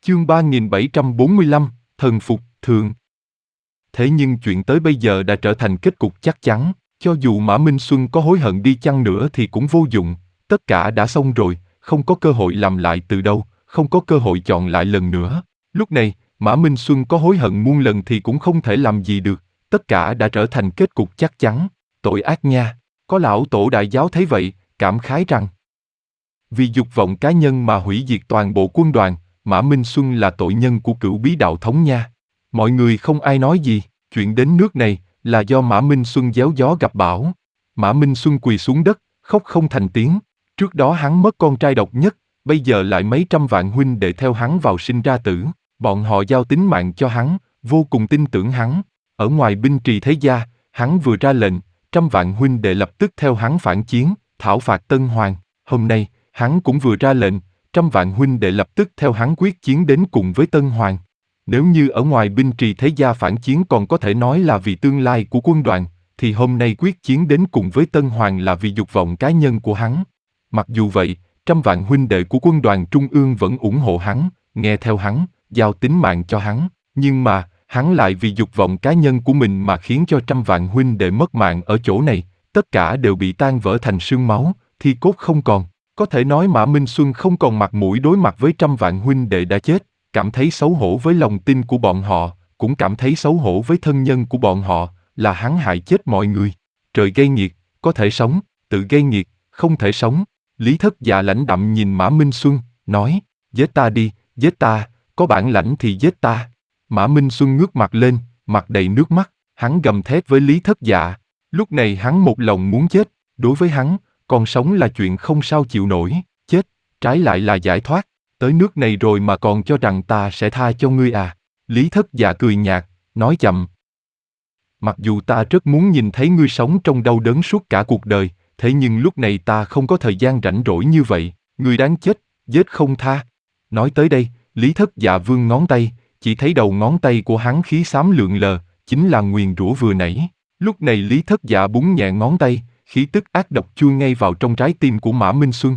Chương 3745, thần phục, thượng. Thế nhưng chuyện tới bây giờ đã trở thành kết cục chắc chắn, cho dù Mã Minh Xuân có hối hận đi chăng nữa thì cũng vô dụng, tất cả đã xong rồi, không có cơ hội làm lại từ đâu, không có cơ hội chọn lại lần nữa. Lúc này, Mã Minh Xuân có hối hận muôn lần thì cũng không thể làm gì được, tất cả đã trở thành kết cục chắc chắn, tội ác nha. Có lão tổ đại giáo thấy vậy, cảm khái rằng vì dục vọng cá nhân mà hủy diệt toàn bộ quân đoàn, Mã Minh Xuân là tội nhân của Cửu Bí đạo thống nha. Mọi người không ai nói gì, chuyện đến nước này là do Mã Minh Xuân gieo gió gặp bão. Mã Minh Xuân quỳ xuống đất, khóc không thành tiếng. Trước đó hắn mất con trai độc nhất, bây giờ lại mấy trăm vạn huynh đệ theo hắn vào sinh ra tử. Bọn họ giao tính mạng cho hắn, vô cùng tin tưởng hắn. Ở ngoài binh trì thế gia, hắn vừa ra lệnh, trăm vạn huynh đệ lập tức theo hắn phản chiến, thảo phạt Tân Hoàng. Hôm nay, hắn cũng vừa ra lệnh, trăm vạn huynh đệ lập tức theo hắn quyết chiến đến cùng với Tân Hoàng. Nếu như ở ngoài binh trì thế gia phản chiến còn có thể nói là vì tương lai của quân đoàn, thì hôm nay quyết chiến đến cùng với Tân Hoàng là vì dục vọng cá nhân của hắn. Mặc dù vậy, trăm vạn huynh đệ của quân đoàn trung ương vẫn ủng hộ hắn, nghe theo hắn, giao tính mạng cho hắn, nhưng mà, hắn lại vì dục vọng cá nhân của mình mà khiến cho trăm vạn huynh đệ mất mạng ở chỗ này, tất cả đều bị tan vỡ thành sương máu, thi cốt không còn. Có thể nói Mã Minh Xuân không còn mặt mũi đối mặt với trăm vạn huynh đệ đã chết, cảm thấy xấu hổ với lòng tin của bọn họ, cũng cảm thấy xấu hổ với thân nhân của bọn họ, là hắn hại chết mọi người. Trời gây nghiệt, có thể sống, tự gây nghiệt, không thể sống. Lý Thất Dạ lãnh đạm nhìn Mã Minh Xuân, nói, giết ta đi, giết ta, có bản lãnh thì giết ta. Mã Minh Xuân ngước mặt lên, mặt đầy nước mắt, hắn gầm thét với Lý Thất Dạ. Lúc này hắn một lòng muốn chết, đối với hắn, còn sống là chuyện không sao chịu nổi, chết, trái lại là giải thoát. Tới nước này rồi mà còn cho rằng ta sẽ tha cho ngươi à? Lý Thất Dạ cười nhạt, nói chậm. Mặc dù ta rất muốn nhìn thấy ngươi sống trong đau đớn suốt cả cuộc đời, thế nhưng lúc này ta không có thời gian rảnh rỗi như vậy, ngươi đáng chết, giết không tha. Nói tới đây, Lý Thất Dạ vươn ngón tay, chỉ thấy đầu ngón tay của hắn khí xám lượn lờ, chính là nguyền rủa vừa nãy. Lúc này Lý Thất Dạ búng nhẹ ngón tay, khí tức ác độc chui ngay vào trong trái tim của Mã Minh Xuân.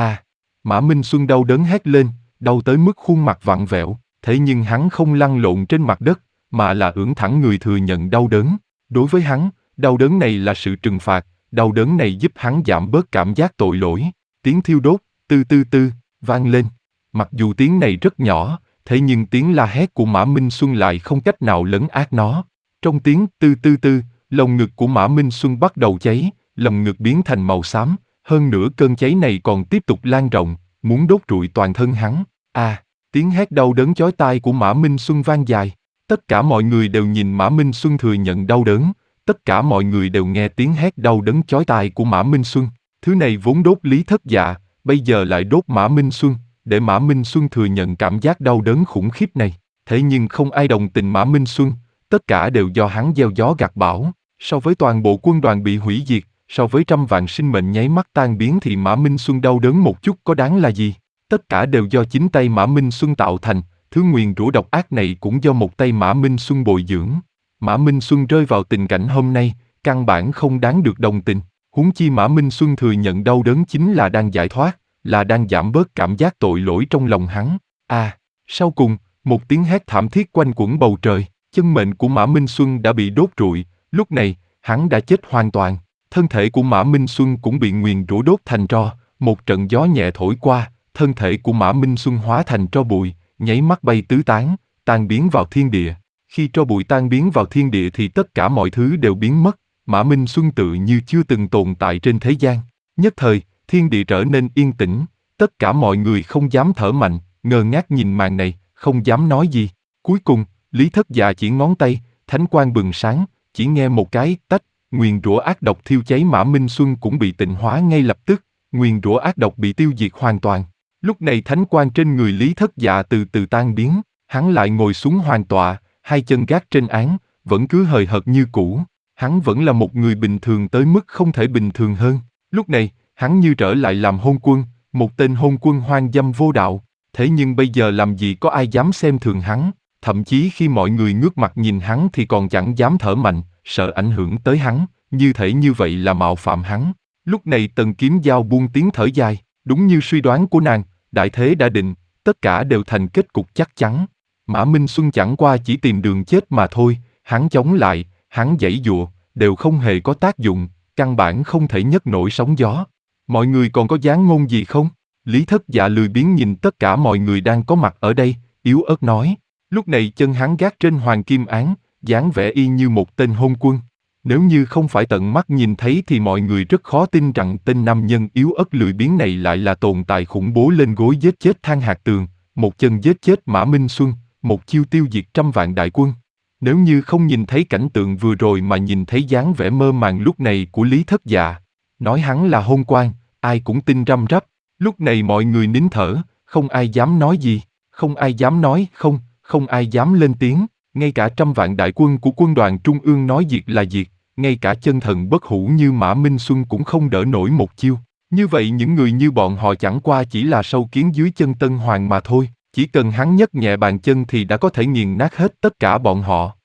Mã Minh Xuân đau đớn hét lên, đau tới mức khuôn mặt vặn vẹo, thế nhưng hắn không lăn lộn trên mặt đất, mà là ưỡn thẳng người thừa nhận đau đớn. Đối với hắn, đau đớn này là sự trừng phạt, đau đớn này giúp hắn giảm bớt cảm giác tội lỗi. Tiếng thiêu đốt, tư tư tư, vang lên. Mặc dù tiếng này rất nhỏ, thế nhưng tiếng la hét của Mã Minh Xuân lại không cách nào lấn át nó. Trong tiếng tư tư tư, lồng ngực của Mã Minh Xuân bắt đầu cháy, lồng ngực biến thành màu xám, hơn nữa cơn cháy này còn tiếp tục lan rộng, muốn đốt trụi toàn thân hắn. Tiếng hét đau đớn chói tai của Mã Minh Xuân vang dài. Tất cả mọi người đều nhìn Mã Minh Xuân thừa nhận đau đớn, tất cả mọi người đều nghe tiếng hét đau đớn chói tai của Mã Minh Xuân. Thứ này vốn đốt Lý Thất Dạ, bây giờ lại đốt Mã Minh Xuân, để Mã Minh Xuân thừa nhận cảm giác đau đớn khủng khiếp này. Thế nhưng không ai đồng tình Mã Minh Xuân, tất cả đều do hắn gieo gió gặt bão. So với toàn bộ quân đoàn bị hủy diệt, so với trăm vạn sinh mệnh nháy mắt tan biến thì Mã Minh Xuân đau đớn một chút có đáng là gì? Tất cả đều do chính tay Mã Minh Xuân tạo thành, thứ nguyền rủa độc ác này cũng do một tay Mã Minh Xuân bồi dưỡng. Mã Minh Xuân rơi vào tình cảnh hôm nay, căn bản không đáng được đồng tình. Huống chi Mã Minh Xuân thừa nhận đau đớn chính là đang giải thoát, là đang giảm bớt cảm giác tội lỗi trong lòng hắn. Sau cùng, một tiếng hét thảm thiết quanh quẩn bầu trời, chân mệnh của Mã Minh Xuân đã bị đốt rụi, lúc này, hắn đã chết hoàn toàn. Thân thể của Mã Minh Xuân cũng bị nguyền rủa đốt thành tro, một trận gió nhẹ thổi qua, thân thể của Mã Minh Xuân hóa thành tro bụi, nháy mắt bay tứ tán, tan biến vào thiên địa. Khi tro bụi tan biến vào thiên địa thì tất cả mọi thứ đều biến mất, Mã Minh Xuân tự như chưa từng tồn tại trên thế gian. Nhất thời, thiên địa trở nên yên tĩnh, tất cả mọi người không dám thở mạnh, ngơ ngác nhìn màn này, không dám nói gì. Cuối cùng, Lý Thất Dạ chỉ ngón tay, thánh quang bừng sáng, chỉ nghe một cái tách, nguyền rủa ác độc thiêu cháy Mã Minh Xuân cũng bị tịnh hóa ngay lập tức, nguyền rủa ác độc bị tiêu diệt hoàn toàn. Lúc này thánh quang trên người Lý Thất Dạ từ từ tan biến, hắn lại ngồi xuống hoàn tọa, hai chân gác trên án, vẫn cứ hời hợt như cũ. Hắn vẫn là một người bình thường tới mức không thể bình thường hơn. Lúc này, hắn như trở lại làm hôn quân, một tên hôn quân hoang dâm vô đạo. Thế nhưng bây giờ làm gì có ai dám xem thường hắn, thậm chí khi mọi người ngước mặt nhìn hắn thì còn chẳng dám thở mạnh, sợ ảnh hưởng tới hắn, như thể như vậy là mạo phạm hắn. Lúc này Tần Kiếm Giao buông tiếng thở dài, đúng như suy đoán của nàng, đại thế đã định, tất cả đều thành kết cục chắc chắn. Mã Minh Xuân chẳng qua chỉ tìm đường chết mà thôi, hắn chống lại, hắn giãy giụa, đều không hề có tác dụng, căn bản không thể nhấc nổi sóng gió. Mọi người còn có dáng ngôn gì không? Lý Thất Dạ lười biếng nhìn tất cả mọi người đang có mặt ở đây, yếu ớt nói. Lúc này chân hắn gác trên hoàng kim án, dáng vẻ y như một tên hôn quân. Nếu như không phải tận mắt nhìn thấy thì mọi người rất khó tin rằng tên nam nhân yếu ớt lười biếng này lại là tồn tại khủng bố lên gối giết chết Thang Hạc Tường, một chân giết chết Mã Minh Xuân, một chiêu tiêu diệt trăm vạn đại quân. Nếu như không nhìn thấy cảnh tượng vừa rồi mà nhìn thấy dáng vẻ mơ màng lúc này của Lý Thất Dạ, nói hắn là hôn quan, ai cũng tin răm rắp. Lúc này mọi người nín thở, không ai dám nói gì, không ai dám nói không, không ai dám lên tiếng, ngay cả trăm vạn đại quân của quân đoàn trung ương nói diệt là diệt, ngay cả chân thần bất hủ như Mã Minh Xuân cũng không đỡ nổi một chiêu. Như vậy những người như bọn họ chẳng qua chỉ là sâu kiến dưới chân Tân Hoàng mà thôi, chỉ cần hắn nhấc nhẹ bàn chân thì đã có thể nghiền nát hết tất cả bọn họ.